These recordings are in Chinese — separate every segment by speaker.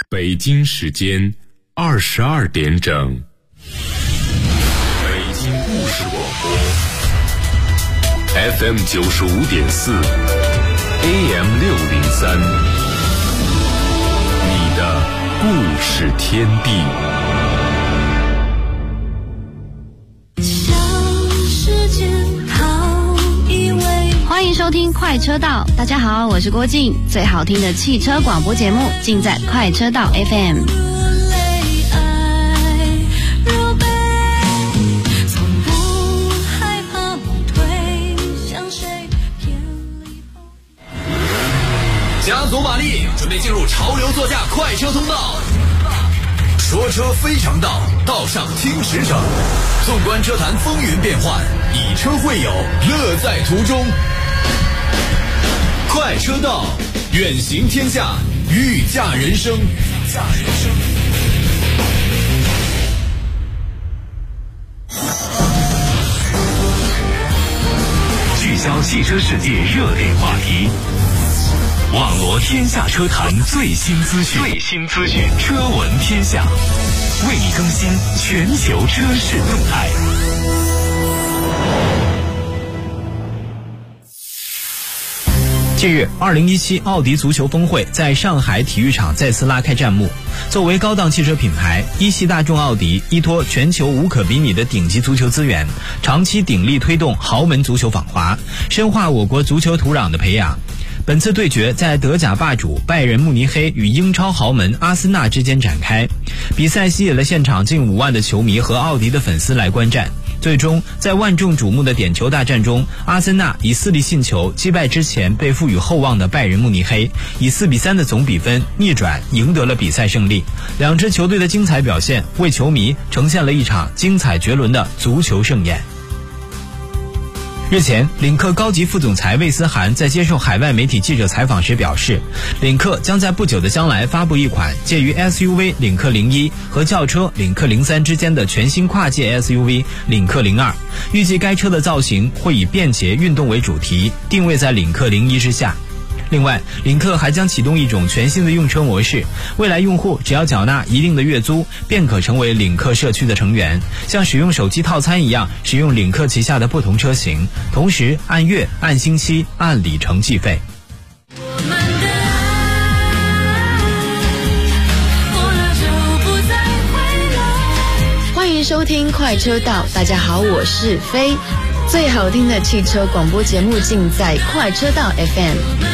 Speaker 1: 北京时间22点整。北京故事广播 FM 95.4 AM 603，你的故事天地。
Speaker 2: 欢迎收听快车道，大家好，我是郭靖，最好听的汽车广播节目尽在快车道 FM。
Speaker 3: 加足马力，准备进入潮流座驾快车通道。说车非常道，道上听驰骋。纵观车坛风云变幻，以车会友，乐在途中。快车道，远行天下，御驾人生。
Speaker 4: 聚焦汽车世界热点话题，网罗天下车坛最新资讯，车闻天下，为你更新全球车市动态。
Speaker 5: 近日，2017奥迪足球峰会在上海体育场再次拉开战幕。作为高档汽车品牌，一汽大众奥迪依托全球无可比拟的顶级足球资源，长期鼎力推动豪门足球访华，深化我国足球土壤的培养。本次对决在德甲霸主拜仁慕尼黑与英超豪门阿森纳之间展开，比赛吸引了现场近5万的球迷和奥迪的粉丝来观战。最终在万众瞩目的点球大战中，阿森纳以4粒进球击败之前被赋予厚望的拜仁慕尼黑，以4-3的总比分逆转赢得了比赛胜利。两支球队的精彩表现为球迷呈现了一场精彩绝伦的足球盛宴。日前，领克高级副总裁魏思涵在接受海外媒体记者采访时表示，领克将在不久的将来发布一款介于 SUV 领克01和轿车领克03之间的全新跨界 SUV 领克02，预计该车的造型会以便捷运动为主题，定位在领克01之下。另外，领克还将启动一种全新的用车模式，未来用户只要缴纳一定的月租，便可成为领克社区的成员，像使用手机套餐一样使用领克旗下的不同车型，同时按月、按星期、按里程计费。
Speaker 2: 欢迎收听快车道，大家好，我是飞。最好听的汽车广播节目尽在快车道 FM。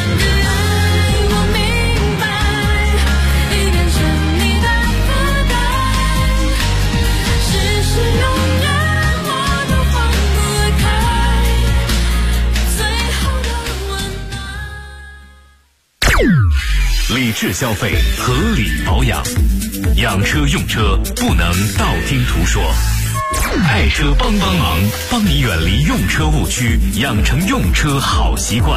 Speaker 4: 理智消费，合理保养，养车用车不能道听途说。爱车帮忙，帮你远离用车误区，养成用车好习惯。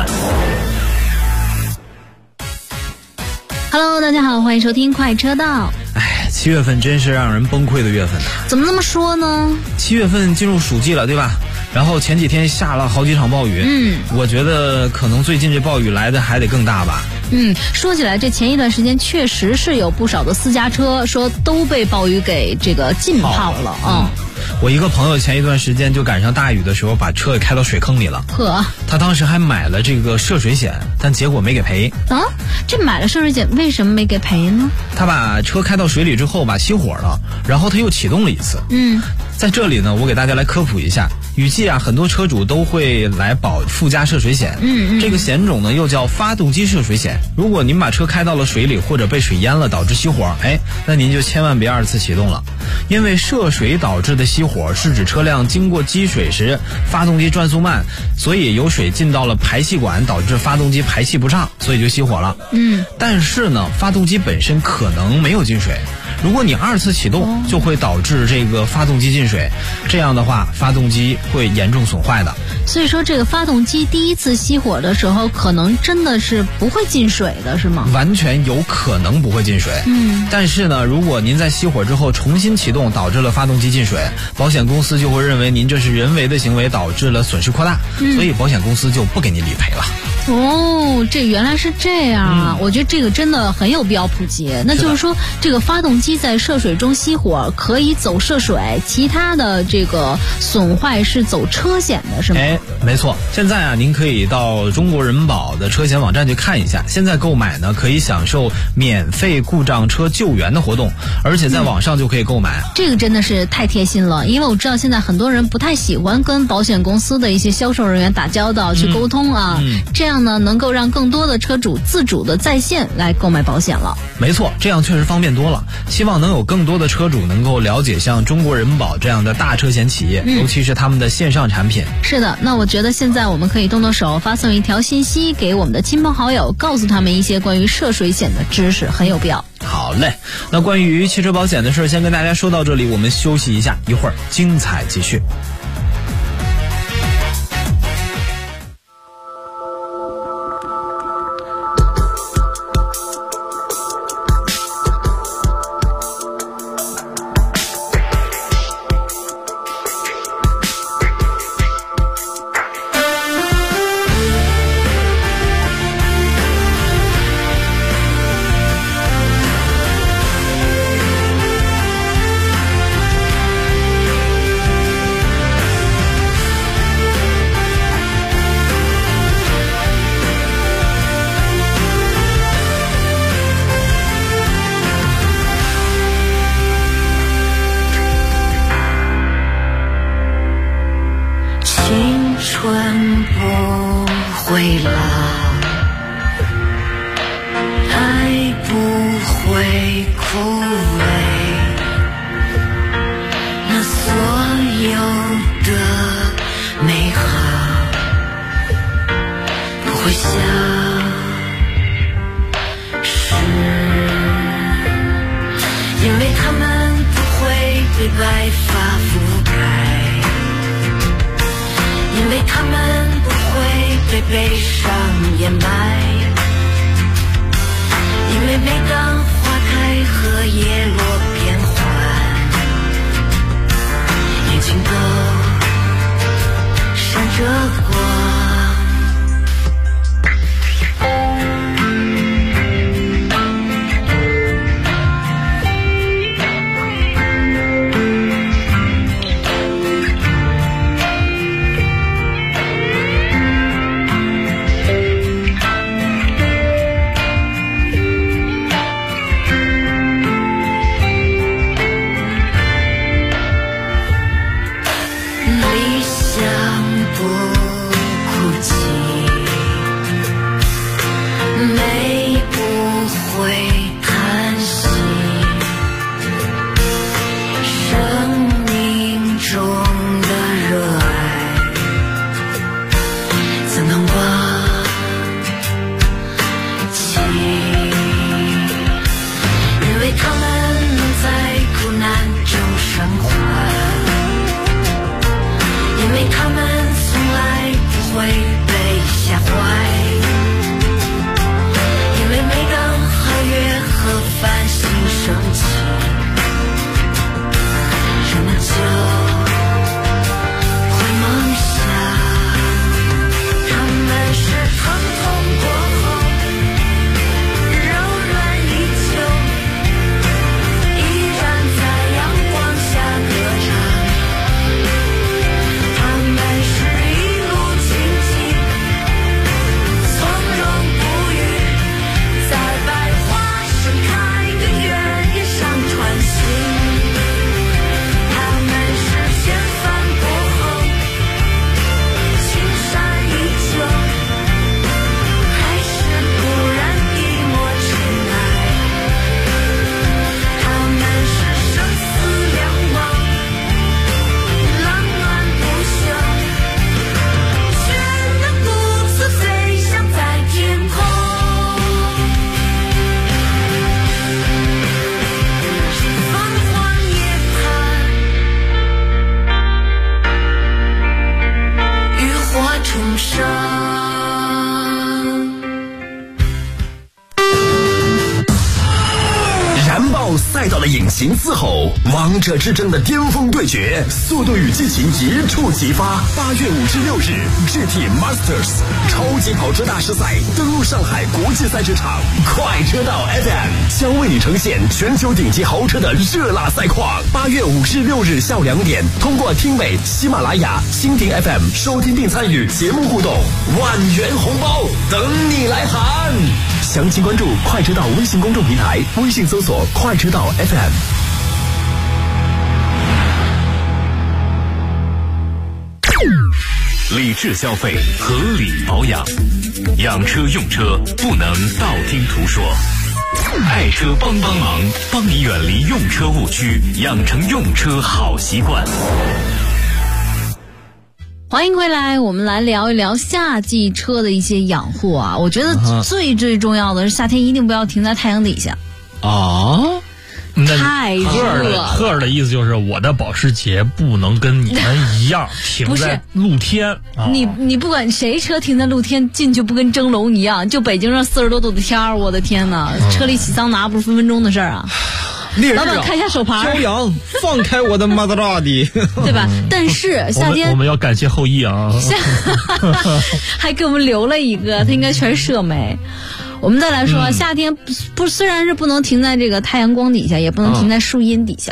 Speaker 2: Hello， 大家好，欢迎收听快车道。
Speaker 5: 7月份真是让人崩溃的月份。
Speaker 2: 怎么那么说呢
Speaker 5: ？7月份进入暑季了，对吧？然后前几天下了好几场暴雨，我觉得可能最近这暴雨来的还得更大吧。
Speaker 2: 说起来，这前一段时间确实是有不少的私家车说都被暴雨给这个浸泡了。
Speaker 5: 我一个朋友前一段时间就赶上大雨的时候把车给开到水坑里了。他当时还买了这个涉水险，但结果没给赔。
Speaker 2: 这买了涉水险为什么没给赔呢？
Speaker 5: 他把车开到水里之后吧，熄火了，然后他又启动了一次。在这里呢，我给大家来科普一下，雨季很多车主都会来保附加涉水险。这个险种呢又叫发动机涉水险。如果您把车开到了水里或者被水淹了导致熄火，那您就千万别2次启动了，因为涉水导致的熄火是指车辆经过积水时发动机转速慢，所以有水进到了排气管，导致发动机排气不畅，所以就熄火了。但是呢，发动机本身可能没有进水， 如果你2次启动，就会导致这个发动机进水，这样的话发动机会严重损坏的。
Speaker 6: 所以说这个发动机第1次熄火的时候，可能真的是不会进水的，是吗？
Speaker 5: 完全有可能不会进水。但是呢，如果您在熄火之后重新启动，导致了发动机进水，保险公司就会认为您这是人为的行为，导致了损失扩大，所以保险公司就不给你理赔了。
Speaker 6: 哦，这原来是这样啊！我觉得这个真的很有必要普及。那就是说，这个发动机在涉水中熄火可以走涉水，其他的这个损坏是走车险的，是吗？
Speaker 5: 没错。现在啊，您可以到中国人保的车险网站去看一下。现在购买呢，可以享受免费故障车救援的活动，而且在网上就可以购买。
Speaker 6: 这个真的是太贴心了，因为我知道现在很多人不太喜欢跟保险公司的一些销售人员打交道去沟通啊，这样呢能够让更多的车主自主的在线来购买保险了。
Speaker 5: 没错，这样确实方便多了。希望能有更多的车主能够了解像中国人保这样的大车险企业，尤其是他们的线上产品。
Speaker 6: 是的，那我觉得现在我们可以动动手，发送一条信息给我们的亲朋好友，告诉他们一些关于涉水险的知识，很有必要。
Speaker 5: 好嘞，那关于汽车保险的事先跟大家说到这里，我们休息一下，一会儿精彩继续。
Speaker 7: 理想不
Speaker 3: 行嘶吼，王者之争的巅峰对决，速度与激情一触即发。8月5至6日 ，GT Masters 超级跑车大师赛登陆上海国际赛车场，快车道 FM 将为你呈现全球顶级豪车的热辣赛况。8月5至6日下午2点，通过听美、喜马拉雅、蜻蜓 FM 收听并参与节目互动，万元红包等你来喊。详情关注快车道微信公众平台，微信搜索快车道 FM。
Speaker 4: 理智消费，合理保养，养车用车不能道听途说。爱车帮忙，帮你远离用车误区，养成用车好习惯。
Speaker 6: 欢迎回来，我们来聊一聊夏季车的一些养护啊。我觉得最重要的是夏天一定不要停在太阳底下
Speaker 5: 啊。
Speaker 6: 太热了。
Speaker 7: 赫尔的意思就是我的保时捷不能跟你们一样停在露天。
Speaker 6: 你不管谁车停在露天进去不跟蒸笼一样，就北京这40多度的天儿，我的天哪，车里洗桑拿不是分分钟的事儿啊。老板看一下手牌，
Speaker 5: 骄阳，放开我的玛莎拉蒂，
Speaker 6: 对吧？但是夏天
Speaker 7: 我们要感谢后羿啊，
Speaker 6: 还给我们留了一个，他应该全是社媒。我们再来说，夏天虽然是不能停在这个太阳光底下，也不能停在树荫底下。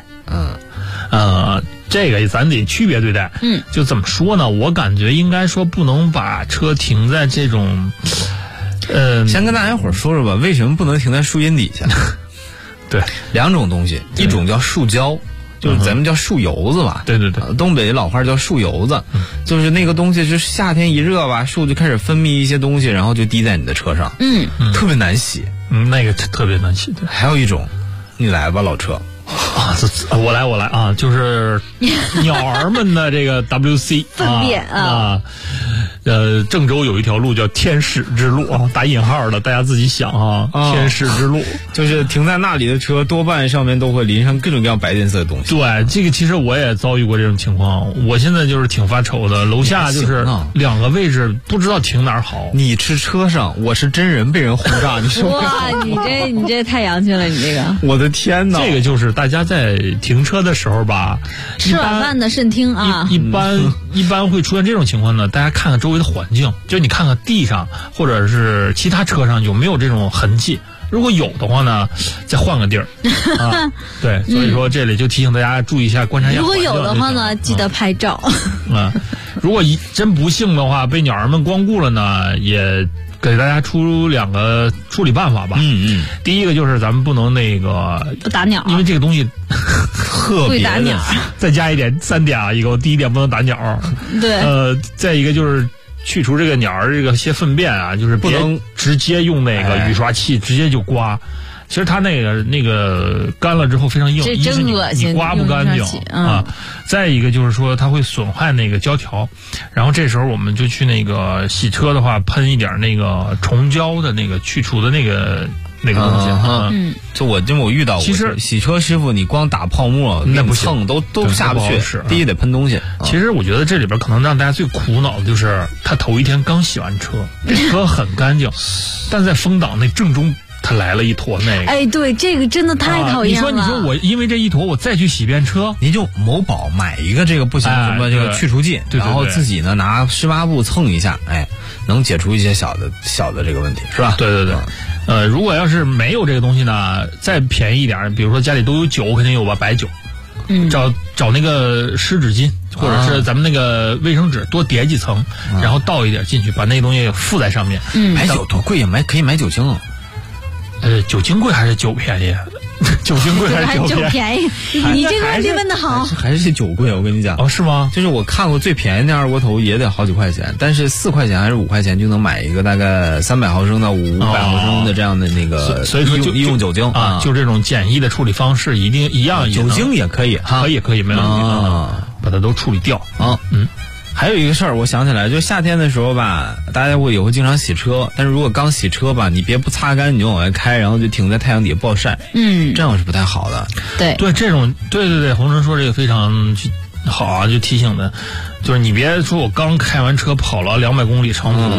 Speaker 7: 这个咱得区别对待。就怎么说呢？我感觉应该说不能把车停在这种，
Speaker 5: 先跟大家伙说说吧，为什么不能停在树荫底下？
Speaker 7: 对
Speaker 5: ，2种东西，一种叫树胶，就是咱们叫树油子吧。
Speaker 7: 对，
Speaker 5: 东北老话叫树油子，就是那个东西，就是夏天一热吧，树就开始分泌一些东西，然后就滴在你的车上，特别难洗。
Speaker 7: 那个特别难洗。对，
Speaker 5: 还有一种，你来吧，老车。
Speaker 7: 我来啊，就是鸟儿们的这个 WC
Speaker 6: 粪便啊。
Speaker 7: 郑州有一条路叫天使之路啊，打引号的，大家自己想啊。天使之路
Speaker 5: 就是停在那里的车，多半上面都会淋上各种各样白颜色的东西。
Speaker 7: 对，这个其实我也遭遇过这种情况。我现在就是挺发愁的，楼下就是2个位置，不知道停哪儿好。
Speaker 5: 你是车上，我是真人被人轰炸，你说
Speaker 6: 哇，你这太洋气了，你这个。
Speaker 5: 我的天哪！
Speaker 7: 这个就是大家在停车的时候吧，
Speaker 6: 吃晚饭的慎听啊。
Speaker 7: 一般会出现这种情况呢，大家看看周围的环境，就你看看地上或者是其他车上有没有这种痕迹，如果有的话呢，再换个地儿啊。对，所以说这里就提醒大家注意一下，观察一下环境。
Speaker 6: 如果有的话呢，记得拍照。
Speaker 7: 如果真不幸的话被鸟儿们光顾了呢，也给大家出2个处理办法吧。第一个就是咱们不能
Speaker 6: 不打鸟，
Speaker 7: 因为这个东西特别
Speaker 6: 打鸟。
Speaker 7: 再加一点3点啊，第一点不能打鸟。对。再一个就是去除这个鸟儿这个些粪便啊，就是不能直接用那个雨刷器直接就刮。其实它那个干了之后非常硬，
Speaker 6: 这真恶心，
Speaker 7: 你刮不干净啊。再一个就是说它会损坏那个胶条，然后这时候我们就去那个洗车的话，喷一点那个虫胶的那个去除的那个东西。
Speaker 5: 就我遇到过，
Speaker 7: 其实
Speaker 5: 洗车师傅你光打泡沫那不蹭都下不去，第一得喷东西。
Speaker 7: 其实我觉得这里边可能让大家最苦恼的就是他头一天刚洗完车，这车很干净，但在风挡那正中他来了一坨那个。
Speaker 6: 哎，对，这个真的太讨厌了。
Speaker 7: 你说我因为这一坨我再去洗遍车，
Speaker 5: 你就某宝买一个这个不行什么这个去除剂，然后自己呢拿湿抹布蹭一下，能解除一些小的这个问题，是吧？
Speaker 7: 对。如果要是没有这个东西呢，再便宜一点，比如说家里都有酒，肯定有吧，白酒。找那个湿纸巾或者是咱们那个卫生纸多叠几层，然后倒一点进去，把那个东西附在上面。
Speaker 5: 买酒多贵呀，可以买酒精。
Speaker 7: 酒精贵还是酒便宜？酒精贵还是酒
Speaker 6: 便宜？你这个问题问得好。
Speaker 5: 还是酒贵，我跟你讲。
Speaker 7: 哦，是吗？
Speaker 5: 就是我看过最便宜的二锅头也得好几块钱，但是4块钱还是5块钱就能买一个大概300毫升到500毫升的这样的那个，
Speaker 7: 所以说
Speaker 5: 医用酒精
Speaker 7: 啊，就这种简易的处理方式一定一样。
Speaker 5: 酒精也可以，
Speaker 7: 可以，没问题啊，把它都处理掉啊。
Speaker 5: 还有一个事儿，我想起来，就夏天的时候吧，大家也会经常洗车，但是如果刚洗车吧，你别不擦干你就往外开，然后就停在太阳底下暴晒，这样是不太好的。
Speaker 6: 对，
Speaker 7: 这种对，洪生说这个非常好啊，就提醒的，就是你别说我刚开完车跑了200公里长途，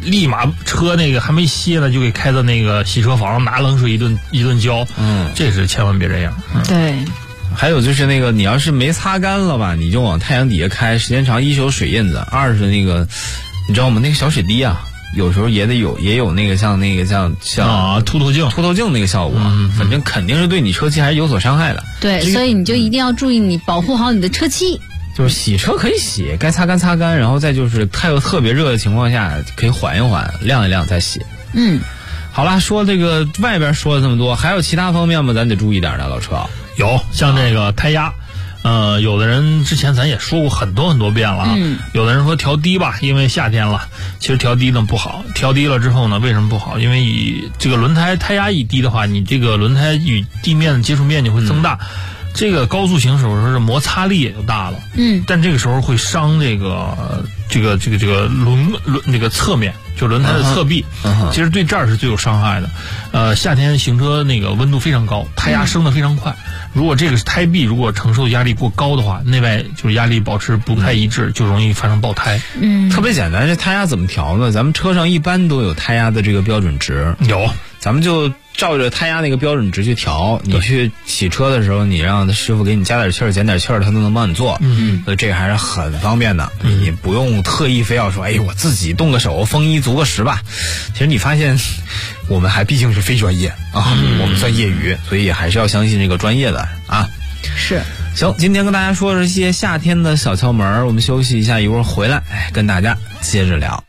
Speaker 7: 立马车那个还没歇呢，就给开到那个洗车房，拿冷水一顿浇。这是千万别这样。
Speaker 6: 对。
Speaker 5: 还有就是那个，你要是没擦干了吧，你就往太阳底下开，时间长，一是有水印子，二是那个，你知道吗？那个小水滴啊，有时候也有那个像
Speaker 7: 凸透
Speaker 5: 镜那个效果，反正肯定是对你车漆还是有所伤害的。
Speaker 6: 对，所以你就一定要注意，你保护好你的车漆。
Speaker 5: 就是洗车可以洗，该擦干擦干，然后再就是太阳特别热的情况下，可以缓一缓，晾一晾再洗。好了，说这个外边说了这么多，还有其他方面吗？咱得注意点的，老车。
Speaker 7: 有像这个胎压，有的人之前咱也说过很多遍了啊。有的人说调低吧，因为夏天了，其实调低呢不好。调低了之后呢，为什么不好？因为这个轮胎胎压一低的话，你这个轮胎与地面的接触面积会增大。这个高速行驶有时候是摩擦力也就大了，但这个时候会伤这个轮那个侧面，就轮胎的侧壁，其实对这儿是最有伤害的。夏天行车那个温度非常高，胎压升得非常快。如果这个胎壁如果承受压力过高的话，内外就是压力保持不太一致，就容易发生爆胎。
Speaker 5: 特别简单，这胎压怎么调呢？咱们车上一般都有胎压的这个标准值，
Speaker 7: 有，
Speaker 5: 咱们就照着胎压那个标准值去调。你去洗车的时候，你让师傅给你加点气儿、减点气儿，他都能帮你做。所以这个还是很方便的，你不用特意非要说，哎，我自己动个手，丰衣足个食吧。其实你发现，我们还毕竟是非专业啊，我们算业余，所以还是要相信这个专业的啊。
Speaker 6: 是。
Speaker 5: 行，今天跟大家说这些夏天的小窍门，我们休息一下，一会儿回来，跟大家接着聊。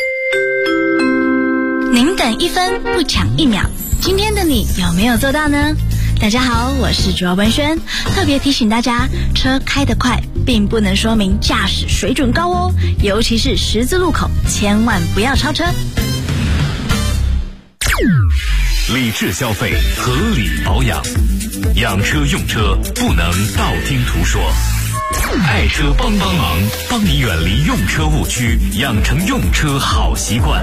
Speaker 8: 您等一分不抢一秒，今天的你有没有做到呢？大家好，我是主要文轩，特别提醒大家，车开得快并不能说明驾驶水准高哦，尤其是十字路口，千万不要超车。
Speaker 4: 理智消费，合理保养，养车用车不能道听途说。爱车帮忙，帮你远离用车误区，养成用车好习惯。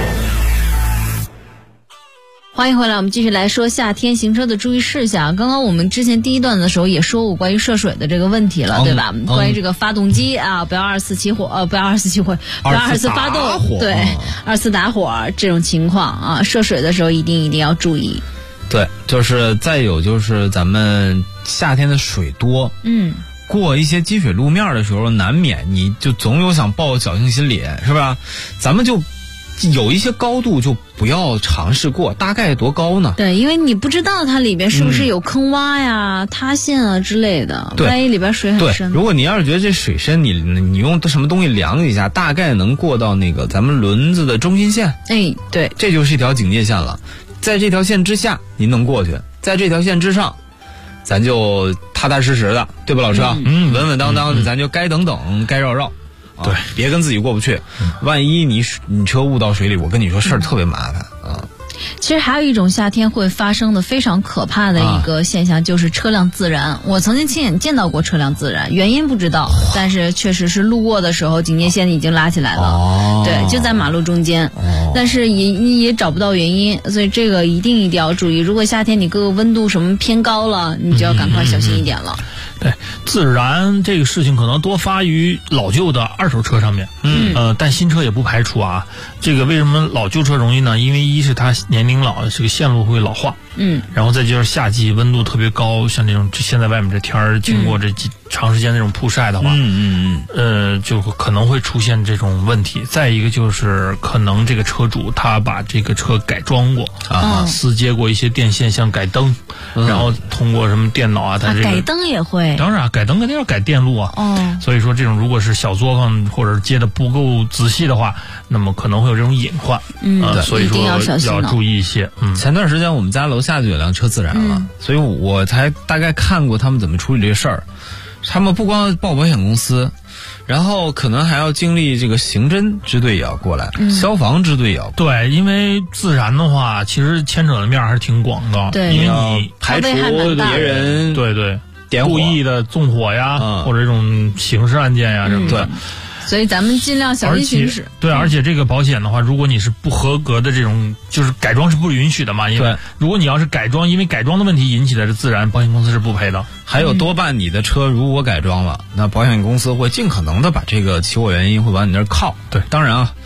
Speaker 6: 欢迎回来，我们继续来说夏天行车的注意事项。刚刚我们之前第一段的时候也说过关于涉水的这个问题了，对吧？关于这个发动机啊，不要二次起火，不要二次起火，不要二次发动，对，二次打火这种情况啊，涉水的时候一定要注意。
Speaker 5: 对，就是再有就是咱们夏天的水多，过一些积水路面的时候，难免你就总有想抱侥幸心理，是吧？咱们就有一些高度就不要尝试过，大概多高呢？
Speaker 6: 对，因为你不知道它里边是不是有坑洼呀、塌陷啊之类的，万一里边水很深。
Speaker 5: 对，如果你要是觉得这水深，你用什么东西量一下，大概能过到那个咱们轮子的中心线。
Speaker 6: 哎，对，
Speaker 5: 这就是一条警戒线了。在这条线之下，您能过去；在这条线之上，咱就踏踏实实的，对吧，老车？稳稳当当的，咱就该等等，该绕绕。
Speaker 7: 对，
Speaker 5: 别跟自己过不去。万一你车误到水里，我跟你说事儿特别麻烦啊。
Speaker 6: 其实还有一种夏天会发生的非常可怕的一个现象，就是车辆自燃。我曾经亲眼见到过车辆自燃，原因不知道，但是确实是路过的时候警戒线已经拉起来了，对，就在马路中间，但是也找不到原因，所以这个一定要注意。如果夏天你各个温度什么偏高了，你就要赶快小心一点了。
Speaker 7: 对，自燃这个事情可能多发于老旧的二手车上面，但新车也不排除啊。这个为什么老旧车容易呢？因为一是它年龄老，这个线路会老化，然后再就是夏季温度特别高，像这种现在外面这天儿经过这长时间那种曝晒的话，就可能会出现这种问题。再一个就是可能这个车主他把这个车改装过私接过一些电线，像改灯，然后通过什么电脑啊，他这个
Speaker 6: 改灯也会，
Speaker 7: 当然改灯肯定要改电路啊。所以说这种如果是小作坊或者接的不够仔细的话，那么可能会有这种隐患。所以说要注意一些。
Speaker 5: 前段时间我们家楼下就有辆车自燃了，所以我才大概看过他们怎么处理这个事儿。他们不光报保险公司，然后可能还要经历这个刑侦支队也要过来，消防支队也要过来。
Speaker 7: 对，因为自燃的话，其实牵扯的面还是挺广的。
Speaker 6: 对，
Speaker 7: 因为你
Speaker 5: 排除别人
Speaker 7: 对
Speaker 5: 点火
Speaker 7: 故意的纵火呀，或者这种刑事案件呀什么的。
Speaker 6: 所以咱们尽量小心行驶。
Speaker 7: 对，而且这个保险的话，如果你是不合格的这种，就是改装是不允许的嘛。因为如果你要是改装，因为改装的问题引起的是自燃，保险公司是不赔的。
Speaker 5: 还有多半你的车如果改装了，那保险公司会尽可能的把这个起火原因会往你那儿靠。
Speaker 7: 对，
Speaker 5: 当然啊，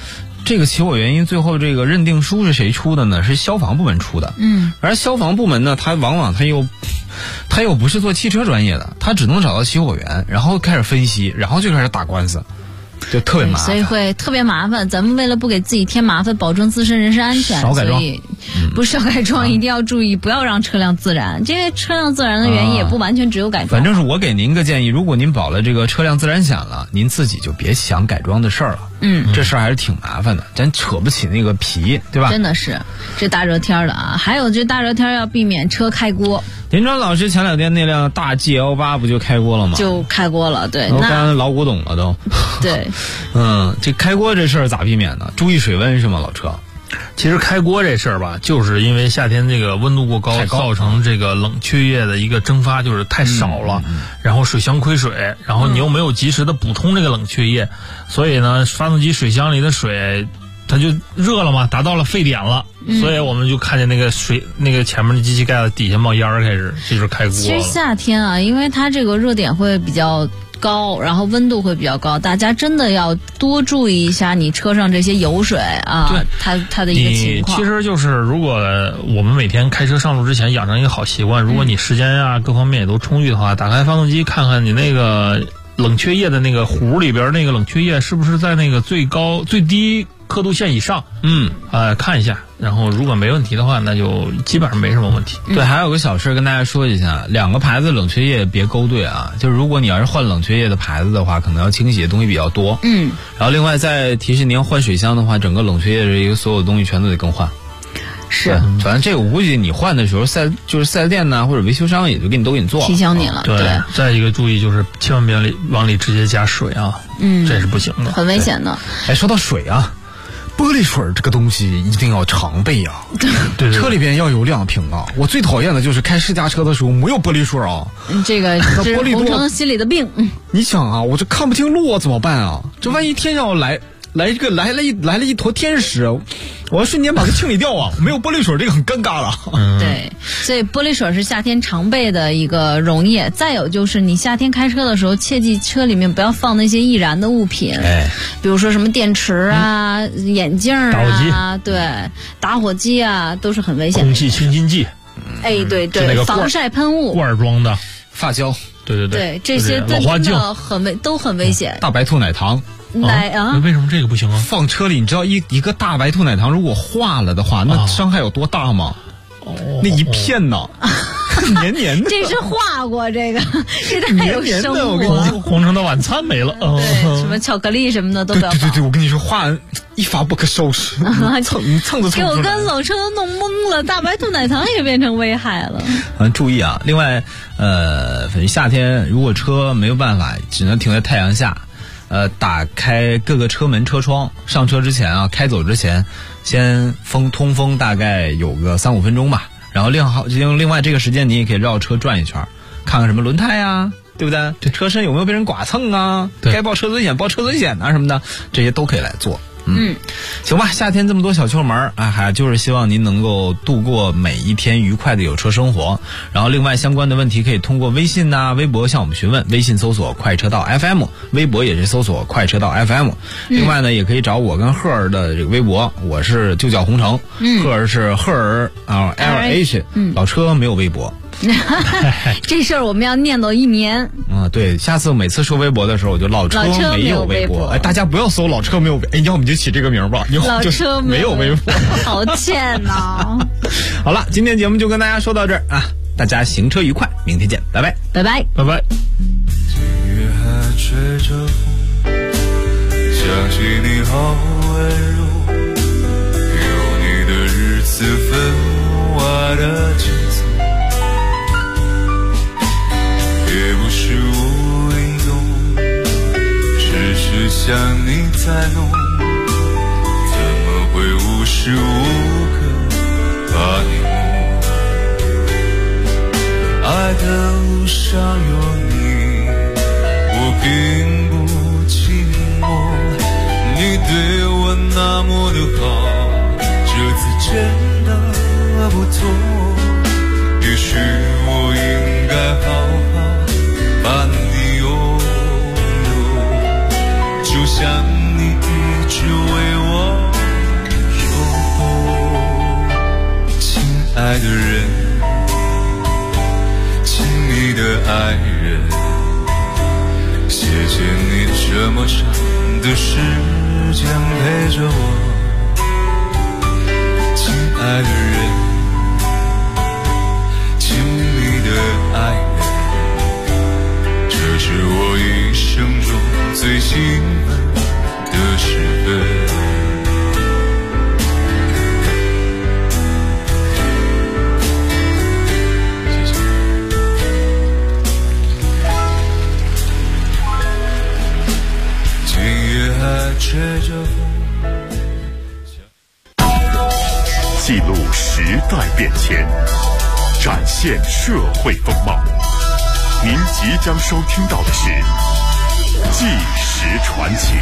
Speaker 5: 这个起火原因最后这个认定书是谁出的呢？是消防部门出的。而消防部门呢，他往往他又不是做汽车专业的，他只能找到起火源，然后开始分析，然后就开始打官司。就特别麻烦，
Speaker 6: 所以会特别麻烦。咱们为了不给自己添麻烦，保证自身人身安全，
Speaker 5: 少改装，
Speaker 6: 所以不少改装一定要注意，不要让车辆自燃。这些车辆自燃的原因也不完全只有改装。
Speaker 5: 反正是我给您个建议，如果您保了这个车辆自燃险了，您自己就别想改装的事儿了。这事儿还是挺麻烦的，咱扯不起那个皮，对吧？
Speaker 6: 真的是，这大热天的啊，还有这大热天要避免车开锅。
Speaker 5: 林川老师前2天那辆大 GL8不就开锅了吗？
Speaker 6: 就开锅了，对。
Speaker 5: 我刚才老古董了都。
Speaker 6: 对。
Speaker 5: 这开锅这事儿咋避免呢？注意水温是吗，老车？
Speaker 7: 其实开锅这事儿吧，就是因为夏天这个温度过高，造成这个冷却液的一个蒸发就是太少了，然后水箱亏水，然后你又没有及时的补充这个冷却液，所以呢，发动机水箱里的水它就热了嘛，达到了沸点了，所以我们就看见那个水那个前面的机器盖子底下冒烟开始，这就是开锅了。
Speaker 6: 其实夏天啊，因为它这个热点会比较高，然后温度会比较高，大家真的要多注意一下你车上这些油水啊，它的一个情况。
Speaker 7: 其实就是如果我们每天开车上路之前养成一个好习惯，如果你时间啊各方面也都充裕的话，打开发动机看看你那个冷却液的那个壶里边那个冷却液是不是在那个最低刻度线以上，看一下，然后如果没问题的话，那就基本上没什么问题。
Speaker 5: 对，还有个小事跟大家说一下，2个牌子冷却液别勾兑啊，就是如果你要是换冷却液的牌子的话，可能要清洗的东西比较多。然后另外再提示您要换水箱的话，整个冷却液的一个所有东西全都得更换。
Speaker 6: 是，
Speaker 5: 反正这个我估计你换的时候4 S店呐或者维修商也就给你做了，
Speaker 6: 提醒你了。对。
Speaker 7: 再一个注意就是千万别往里直接加水啊，这是不行的，
Speaker 6: 很危险的。
Speaker 5: 说到水啊，玻璃水这个东西一定要常备啊，对，车里边要有2瓶啊。我最讨厌的就是开试驾车的时候没有玻璃水啊，
Speaker 6: 这个是红城心里的病。
Speaker 5: 你想啊，我这看不清路怎么办啊？这万一天上来了一坨天使，我要瞬间把它清理掉啊！没有玻璃水，这个很尴尬了。
Speaker 6: 对，所以玻璃水是夏天常备的一个溶液。再有就是你夏天开车的时候，切记车里面不要放那些易燃的物品，比如说什么电池啊、眼镜啊，对，打火机啊，都是很危险的。
Speaker 7: 空气清新剂，
Speaker 6: 对，防晒喷雾，
Speaker 7: 罐装的
Speaker 5: 发胶，
Speaker 6: 对，这些真的都很危险。
Speaker 5: 大白兔奶糖。
Speaker 7: 为什么这个不行啊？
Speaker 5: 放车里，你知道一个大白兔奶糖如果化了的话，那伤害有多大吗？那一片呢，黏黏的。
Speaker 6: 这是化过这个，这太有生活。
Speaker 5: 我跟你说，
Speaker 7: 红城的晚餐没了。
Speaker 6: 对，什么巧克力什么的都不要。
Speaker 5: 对，我跟你说，化一发不可收拾，蹭着。
Speaker 6: 给我跟老车都弄懵了，大白兔奶糖也变成危害了。
Speaker 5: 注意啊！另外，反正夏天如果车没有办法，只能停在太阳下。打开各个车门车窗，上车之前啊，开走之前，先通风，大概有个3-5分钟吧。然后另外这个时间你也可以绕车转一圈，看看什么轮胎啊，对不对？这车身有没有被人剐蹭啊？该报车损险报车损险啊什么的，这些都可以来做。行吧，夏天这么多小窍门啊，就是希望您能够度过每一天愉快的有车生活。然后另外相关的问题可以通过微信微博向我们询问，微信搜索快车道 FM， 微博也是搜索快车道 FM。另外呢，也可以找我跟赫儿的这个微博，我是就叫红城，赫儿是赫儿LH，老车没有微博。
Speaker 6: 这事儿我们要念叨1年。
Speaker 5: 对，下次每次说微博的时候，我就老车没有微博。大家不要搜老车没有微，要么就起这个名吧，
Speaker 6: 老车
Speaker 5: 没有微博。
Speaker 6: 好欠呐。
Speaker 5: 好了，今天节目就跟大家说到这儿啊，大家行车愉快，明天见，拜拜，
Speaker 6: 拜拜，
Speaker 7: 拜拜。
Speaker 9: 月还吹着风，想起你好温柔，有你的日子分外的轻松。也不是无意中，只是想你在弄，怎么会无时无刻把你梦？爱的路上有你，我并不寂寞，你对我那么的好，这次真的不错，也许我应该好把你拥有，就像你一直为我爱的人，亲密的爱人，谢谢你这么长的时间陪着我。亲爱的人，亲密的爱人，这是我一生中最兴奋的时分。
Speaker 4: 记录时代变迁，展现社会风貌。您即将收听到的是《纪实传奇》。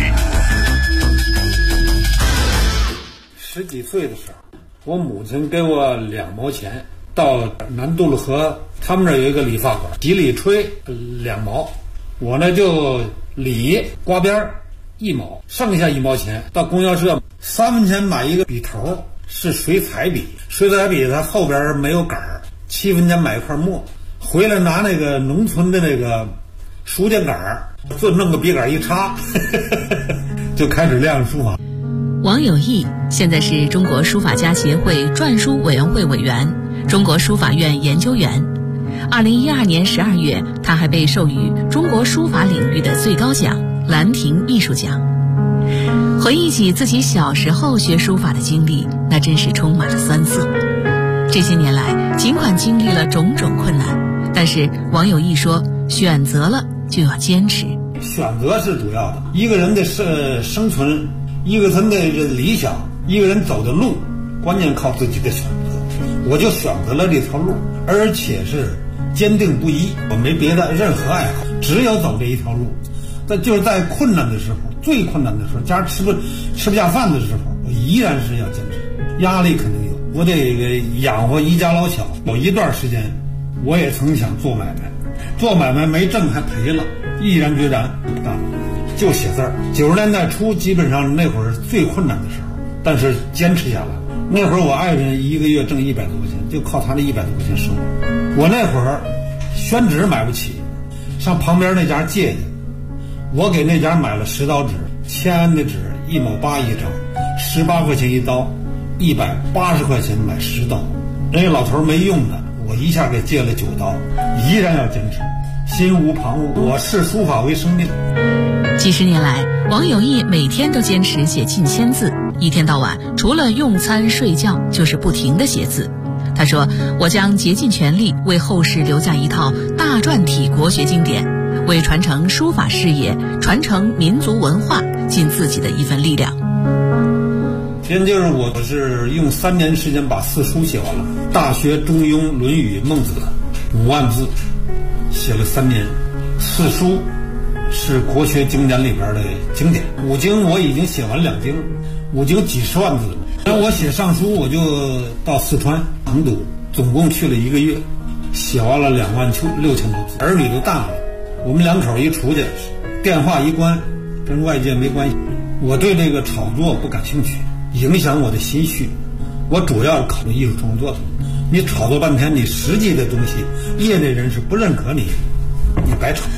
Speaker 10: 十几岁的时候，我母亲给我2毛钱，到南渡路河，他们这有一个理发馆，几里吹2毛，我呢就理刮边1毛，剩下1毛钱到供销社3分钱买一个笔头，是水彩笔，水彩笔它后边没有杆儿，7分钱买一块墨，回来拿那个农村的那个书架杆儿，就弄个笔杆一插就开始练书法。
Speaker 11: 王有义现在是中国书法家协会篆书委员会委员，中国书法院研究员。2012年12月，他还被授予中国书法领域的最高奖兰亭艺术奖。回忆起自己小时候学书法的经历，那真是充满了酸涩。这些年来，尽管经历了种种困难，但是王有义说，选择了就要坚持。
Speaker 10: 选择是主要的，一个人的生存，一个人的理想，一个人走的路，关键靠自己的选择。我就选择了这条路，而且是坚定不移，我没别的任何爱好，只有走这一条路。但就是在困难的时候，最困难的时候，家吃不下饭的时候，我依然是要坚持。压力肯定有，我得养活一家老小。有一段时间，我也曾想做买卖，做买卖没挣还赔了，毅然决然不干了，就写字儿。90年代初，基本上那会儿最困难的时候，但是坚持下来。那会儿我爱人一个月挣100多块钱，就靠他那100多块钱生活。我那会儿宣纸买不起，上旁边那家借去。我给那家买了10刀纸，签安的纸1毛8一张，18块钱一刀，180块钱买10刀。人家老头没用的，我一下给借了9刀，依然要坚持，心无旁骛。我视书法为生命。
Speaker 11: 几十年来，王有义每天都坚持写近1000字，一天到晚除了用餐睡觉，就是不停地写字。他说：“我将竭尽全力为后世留下一套大篆体国学经典，为传承书法事业、传承民族文化尽自己的一份力量。”
Speaker 10: 现就是我是用3年时间把4书写完了，《大学》《中庸》《论语》《孟子》5万字，写了3年。4书是国学经典里边的经典，5经我已经写完2经，5经几十万字。然后我写上书，我就到四川成都，总共去了1个月，写完了26000多字。儿女都大了，我们2口一出去，电话一关，跟外界没关系。我对这个炒作不感兴趣，影响我的心绪。我主要考虑艺术创作。你炒作半天，你实际的东西，业内人士不认可你，你白炒。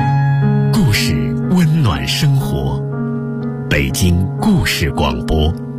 Speaker 4: 故事温暖生活，北京故事广播。